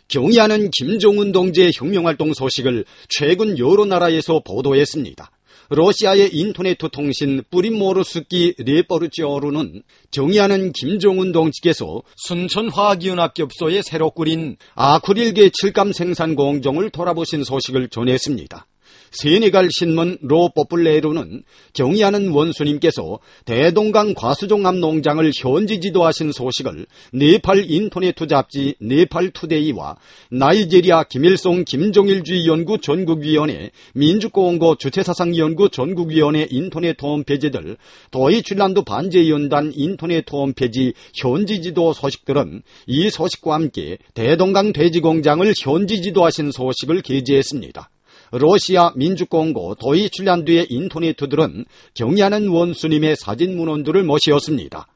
경의하는 김정은 동지의 혁명활동 소식을 최근 여러 나라에서 보도했습니다. 러시아의 인터넷 통신 뿌리모르스키 레포르지오르는 경의하는 김정은 동지께서 순천화학연합기업소에 새로 꾸린 아크릴계 칠감 생산 공정을 돌아보신 소식을 전했습니다. 세네갈 신문 로포플레르는 경의하는 원수님께서 대동강 과수종합 농장을 현지 지도하신 소식을 네팔 인터넷 잡지 네팔투데이와 나이지리아 김일성 김정일주의 연구 전국위원회 민주공고 주체사상연구 전국위원회 인터넷 홈페이지들 도이칠란드 반제연단 인터넷 홈페이지 현지 지도 소식들은 이 소식과 함께 대동강 돼지공장을 현지 지도하신 소식을 게재했습니다. 러시아 민주공고 도이칠란드의 인터넷들은 경의하는 원수님의 사진 문헌들을 모시었습니다.